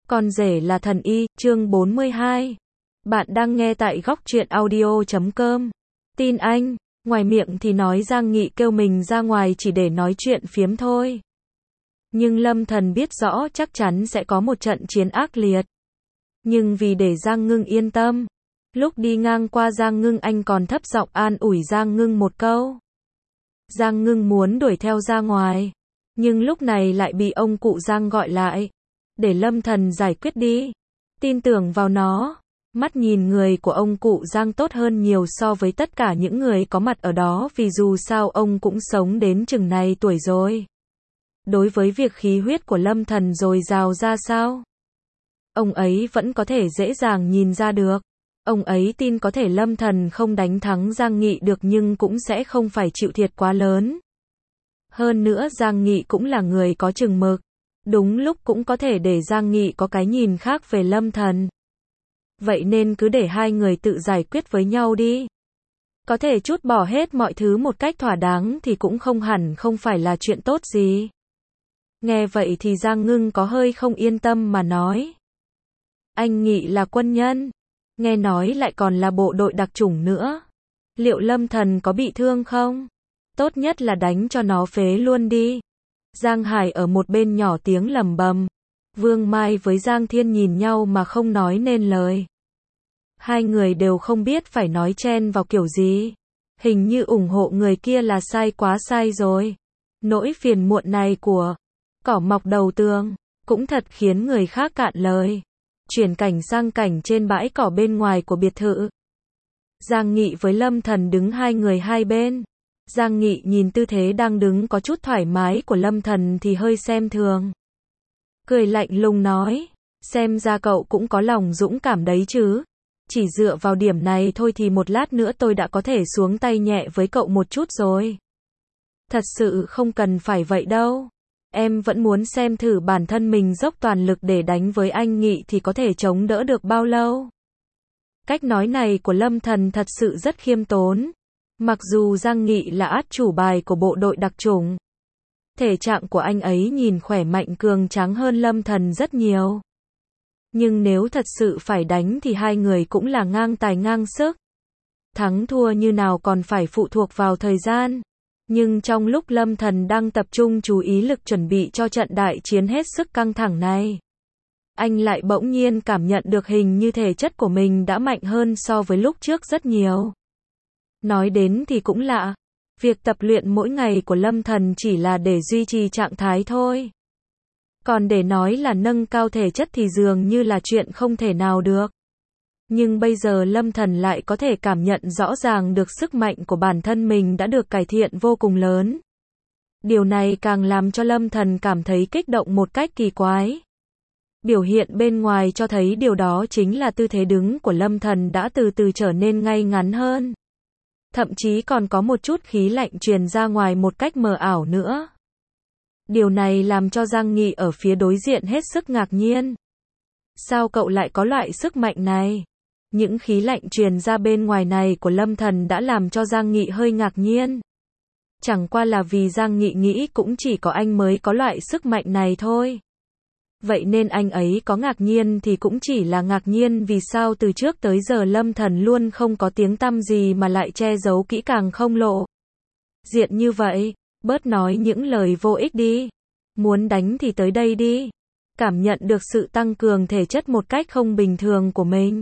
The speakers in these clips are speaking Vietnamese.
Con rể là thần y, chương 42. Bạn đang nghe tại góc truyện audio.com. Tin anh, ngoài miệng thì nói Giang Nghị kêu mình ra ngoài chỉ để nói chuyện phiếm thôi. Nhưng Lâm Thần biết rõ chắc chắn sẽ có một trận chiến ác liệt. Nhưng vì để Giang Ngưng yên tâm, lúc đi ngang qua Giang Ngưng anh còn thấp giọng an ủi Giang Ngưng một câu. Giang Ngưng muốn đuổi theo ra ngoài, nhưng lúc này lại bị ông cụ Giang gọi lại. Để Lâm Thần giải quyết đi. Tin tưởng vào nó. Mắt nhìn người của ông cụ Giang tốt hơn nhiều so với tất cả những người có mặt ở đó vì dù sao ông cũng sống đến chừng này tuổi rồi. Đối với việc khí huyết của Lâm Thần dồi dào ra sao, ông ấy vẫn có thể dễ dàng nhìn ra được. Ông ấy tin có thể Lâm Thần không đánh thắng Giang Nghị được nhưng cũng sẽ không phải chịu thiệt quá lớn. Hơn nữa Giang Nghị cũng là người có chừng mực. Đúng lúc cũng có thể để Giang Nghị có cái nhìn khác về Lâm Thần. Vậy nên cứ để hai người tự giải quyết với nhau đi. Có thể trút bỏ hết mọi thứ một cách thỏa đáng thì cũng không hẳn không phải là chuyện tốt gì. Nghe vậy thì Giang Ngưng có hơi không yên tâm mà nói. Anh Nghị là quân nhân. Nghe nói lại còn là bộ đội đặc chủng nữa. Liệu Lâm Thần có bị thương không? Tốt nhất là đánh cho nó phế luôn đi. Giang Hải ở một bên nhỏ tiếng lầm bầm. Vương Mai với Giang Thiên nhìn nhau mà không nói nên lời. Hai người đều không biết phải nói chen vào kiểu gì. Hình như ủng hộ người kia là sai quá sai rồi. Nỗi phiền muộn này của cỏ mọc đầu tường cũng thật khiến người khác cạn lời. Chuyển cảnh sang cảnh trên bãi cỏ bên ngoài của biệt thự. Giang Nghị với Lâm Thần đứng hai người hai bên. Giang Nghị nhìn tư thế đang đứng có chút thoải mái của Lâm Thần thì hơi xem thường. Cười lạnh lùng nói, xem ra cậu cũng có lòng dũng cảm đấy chứ. Chỉ dựa vào điểm này thôi thì một lát nữa tôi đã có thể xuống tay nhẹ với cậu một chút rồi. Thật sự không cần phải vậy đâu. Em vẫn muốn xem thử bản thân mình dốc toàn lực để đánh với anh Nghị thì có thể chống đỡ được bao lâu. Cách nói này của Lâm Thần thật sự rất khiêm tốn. Mặc dù Giang Nghị là át chủ bài của bộ đội đặc chủng, thể trạng của anh ấy nhìn khỏe mạnh cường tráng hơn Lâm Thần rất nhiều. Nhưng nếu thật sự phải đánh thì hai người cũng là ngang tài ngang sức. Thắng thua như nào còn phải phụ thuộc vào thời gian. Nhưng trong lúc Lâm Thần đang tập trung chú ý lực chuẩn bị cho trận đại chiến hết sức căng thẳng này, anh lại bỗng nhiên cảm nhận được hình như thể chất của mình đã mạnh hơn so với lúc trước rất nhiều. Nói đến thì cũng lạ, việc tập luyện mỗi ngày của Lâm Thần chỉ là để duy trì trạng thái thôi. Còn để nói là nâng cao thể chất thì dường như là chuyện không thể nào được. Nhưng bây giờ Lâm Thần lại có thể cảm nhận rõ ràng được sức mạnh của bản thân mình đã được cải thiện vô cùng lớn. Điều này càng làm cho Lâm Thần cảm thấy kích động một cách kỳ quái. Biểu hiện bên ngoài cho thấy điều đó chính là tư thế đứng của Lâm Thần đã từ từ trở nên ngay ngắn hơn. Thậm chí còn có một chút khí lạnh truyền ra ngoài một cách mờ ảo nữa. Điều này làm cho Giang Nghị ở phía đối diện hết sức ngạc nhiên. Sao cậu lại có loại sức mạnh này? Những khí lạnh truyền ra bên ngoài này của Lâm Thần đã làm cho Giang Nghị hơi ngạc nhiên. Chẳng qua là vì Giang Nghị nghĩ cũng chỉ có anh mới có loại sức mạnh này thôi. Vậy nên anh ấy có ngạc nhiên thì cũng chỉ là ngạc nhiên vì sao từ trước tới giờ Lâm Thần luôn không có tiếng tăm gì mà lại che giấu kỹ càng không lộ diện như vậy. Bớt nói những lời vô ích đi. Muốn đánh thì tới đây đi. Cảm nhận được sự tăng cường thể chất một cách không bình thường của mình.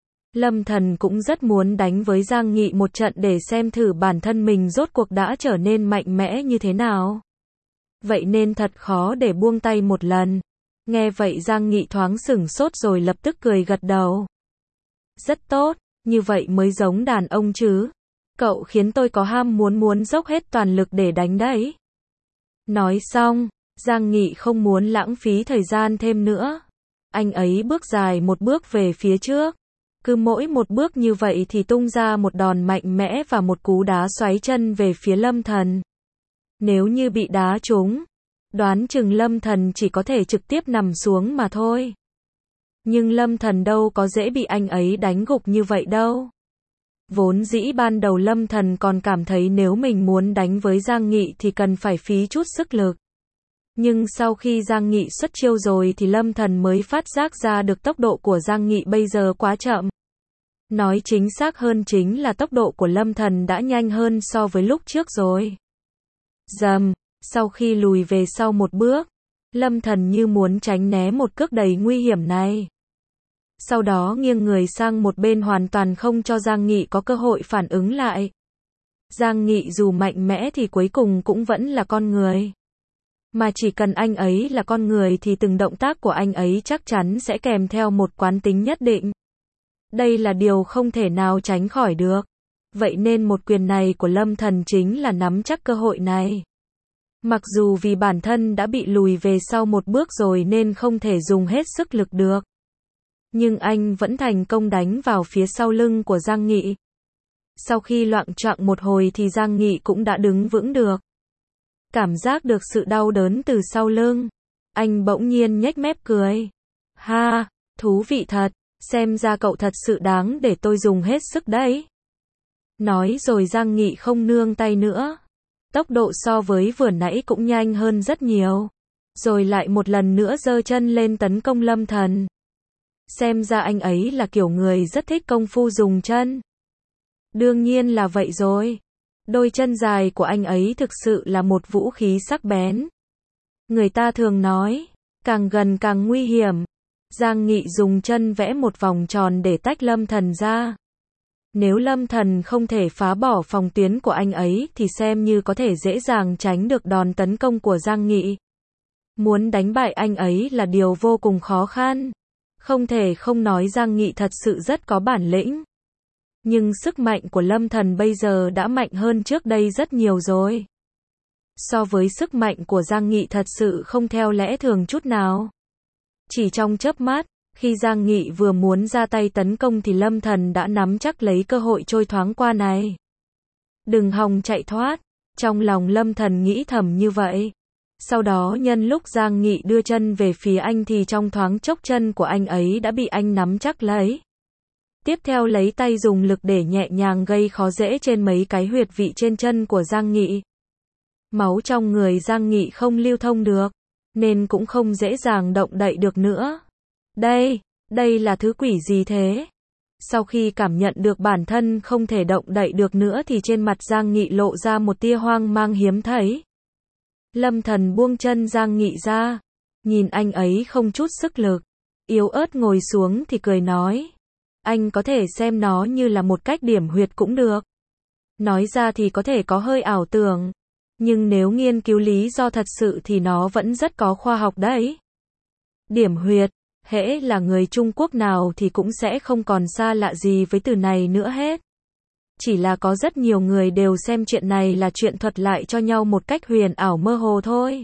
Lâm Thần cũng rất muốn đánh với Giang Nghị một trận để xem thử bản thân mình rốt cuộc đã trở nên mạnh mẽ như thế nào. Vậy nên thật khó để buông tay một lần. Nghe vậy Giang Nghị thoáng sửng sốt rồi lập tức cười gật đầu. Rất tốt, như vậy mới giống đàn ông chứ. Cậu khiến tôi có ham muốn dốc hết toàn lực để đánh đấy. Nói xong, Giang Nghị không muốn lãng phí thời gian thêm nữa. Anh ấy bước dài một bước về phía trước. Cứ mỗi một bước như vậy thì tung ra một đòn mạnh mẽ và một cú đá xoáy chân về phía Lâm Thần. Nếu như bị đá trúng, đoán chừng Lâm Thần chỉ có thể trực tiếp nằm xuống mà thôi. Nhưng Lâm Thần đâu có dễ bị anh ấy đánh gục như vậy đâu. Vốn dĩ ban đầu Lâm Thần còn cảm thấy nếu mình muốn đánh với Giang Nghị thì cần phải phí chút sức lực. Nhưng sau khi Giang Nghị xuất chiêu rồi thì Lâm Thần mới phát giác ra được tốc độ của Giang Nghị bây giờ quá chậm. Nói chính xác hơn chính là tốc độ của Lâm Thần đã nhanh hơn so với lúc trước rồi. Rầm, sau khi lùi về sau một bước, Lâm Thần như muốn tránh né một cước đầy nguy hiểm này. Sau đó nghiêng người sang một bên hoàn toàn không cho Giang Nghị có cơ hội phản ứng lại. Giang Nghị dù mạnh mẽ thì cuối cùng cũng vẫn là con người. Mà chỉ cần anh ấy là con người thì từng động tác của anh ấy chắc chắn sẽ kèm theo một quán tính nhất định. Đây là điều không thể nào tránh khỏi được. Vậy nên một quyền này của Lâm Thần chính là nắm chắc cơ hội này. Mặc dù vì bản thân đã bị lùi về sau một bước rồi nên không thể dùng hết sức lực được. Nhưng anh vẫn thành công đánh vào phía sau lưng của Giang Nghị. Sau khi loạng choạng một hồi thì Giang Nghị cũng đã đứng vững được. Cảm giác được sự đau đớn từ sau lưng. Anh bỗng nhiên nhếch mép cười. Ha, thú vị thật, xem ra cậu thật sự đáng để tôi dùng hết sức đấy. Nói rồi Giang Nghị không nương tay nữa. Tốc độ so với vừa nãy cũng nhanh hơn rất nhiều. Rồi lại một lần nữa giơ chân lên tấn công Lâm Thần. Xem ra anh ấy là kiểu người rất thích công phu dùng chân. Đương nhiên là vậy rồi. Đôi chân dài của anh ấy thực sự là một vũ khí sắc bén. Người ta thường nói, càng gần càng nguy hiểm. Giang Nghị dùng chân vẽ một vòng tròn để tách Lâm Thần ra. Nếu Lâm Thần không thể phá bỏ phòng tuyến của anh ấy thì xem như có thể dễ dàng tránh được đòn tấn công của Giang Nghị. Muốn đánh bại anh ấy là điều vô cùng khó khăn. Không thể không nói Giang Nghị thật sự rất có bản lĩnh. Nhưng sức mạnh của Lâm Thần bây giờ đã mạnh hơn trước đây rất nhiều rồi. So với sức mạnh của Giang Nghị thật sự không theo lẽ thường chút nào. Chỉ trong chớp mắt, khi Giang Nghị vừa muốn ra tay tấn công thì Lâm Thần đã nắm chắc lấy cơ hội trôi thoáng qua này. Đừng hòng chạy thoát, trong lòng Lâm Thần nghĩ thầm như vậy. Sau đó nhân lúc Giang Nghị đưa chân về phía anh thì trong thoáng chốc chân của anh ấy đã bị anh nắm chắc lấy. Tiếp theo lấy tay dùng lực để nhẹ nhàng gây khó dễ trên mấy cái huyệt vị trên chân của Giang Nghị. Máu trong người Giang Nghị không lưu thông được, nên cũng không dễ dàng động đậy được nữa. Đây là thứ quỷ gì thế? Sau khi cảm nhận được bản thân không thể động đậy được nữa thì trên mặt Giang Nghị lộ ra một tia hoang mang hiếm thấy. Lâm Thần buông chân Giang Nghị ra, nhìn anh ấy không chút sức lực, yếu ớt ngồi xuống thì cười nói. Anh có thể xem nó như là một cách điểm huyệt cũng được. Nói ra thì có thể có hơi ảo tưởng, nhưng nếu nghiên cứu lý do thật sự thì nó vẫn rất có khoa học đấy. Điểm huyệt, hễ là người Trung Quốc nào thì cũng sẽ không còn xa lạ gì với từ này nữa hết. Chỉ là có rất nhiều người đều xem chuyện này là chuyện thuật lại cho nhau một cách huyền ảo mơ hồ thôi.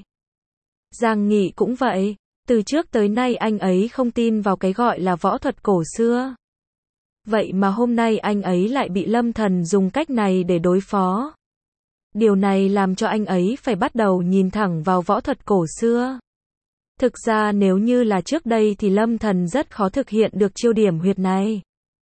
Giang Nghị cũng vậy, từ trước tới nay anh ấy không tin vào cái gọi là võ thuật cổ xưa. Vậy mà hôm nay anh ấy lại bị Lâm Thần dùng cách này để đối phó. Điều này làm cho anh ấy phải bắt đầu nhìn thẳng vào võ thuật cổ xưa. Thực ra nếu như là trước đây thì Lâm Thần rất khó thực hiện được chiêu điểm huyệt này.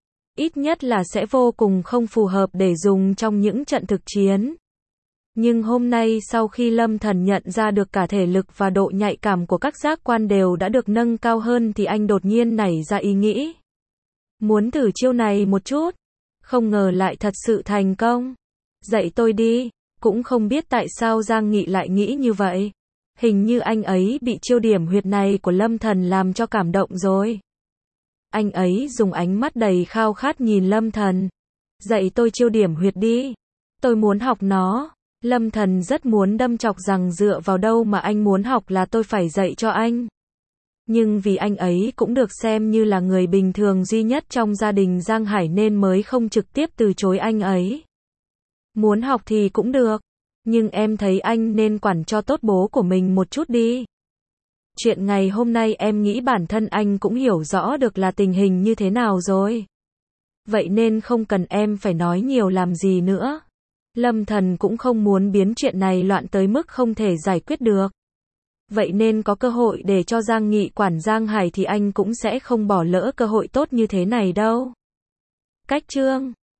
Ít nhất là sẽ vô cùng không phù hợp để dùng trong những trận thực chiến. Nhưng hôm nay sau khi Lâm Thần nhận ra được cả thể lực và độ nhạy cảm của các giác quan đều đã được nâng cao hơn thì anh đột nhiên nảy ra ý nghĩ. Muốn thử chiêu này một chút. Không ngờ lại thật sự thành công. Dạy tôi đi. Cũng không biết tại sao Giang Nghị lại nghĩ như vậy. Hình như anh ấy bị chiêu điểm huyệt này của Lâm Thần làm cho cảm động rồi. Anh ấy dùng ánh mắt đầy khao khát nhìn Lâm Thần. Dạy tôi chiêu điểm huyệt đi. Tôi muốn học nó. Lâm Thần rất muốn đâm chọc rằng dựa vào đâu mà anh muốn học là tôi phải dạy cho anh. Nhưng vì anh ấy cũng được xem như là người bình thường duy nhất trong gia đình Giang Hải nên mới không trực tiếp từ chối anh ấy. Muốn học thì cũng được. Nhưng em thấy anh nên quản cho tốt bố của mình một chút đi. Chuyện ngày hôm nay em nghĩ bản thân anh cũng hiểu rõ được là tình hình như thế nào rồi. Vậy nên không cần em phải nói nhiều làm gì nữa. Lâm Thần cũng không muốn biến chuyện này loạn tới mức không thể giải quyết được. Vậy nên có cơ hội để cho Giang Nghị quản Giang Hải thì anh cũng sẽ không bỏ lỡ cơ hội tốt như thế này đâu. Cách chương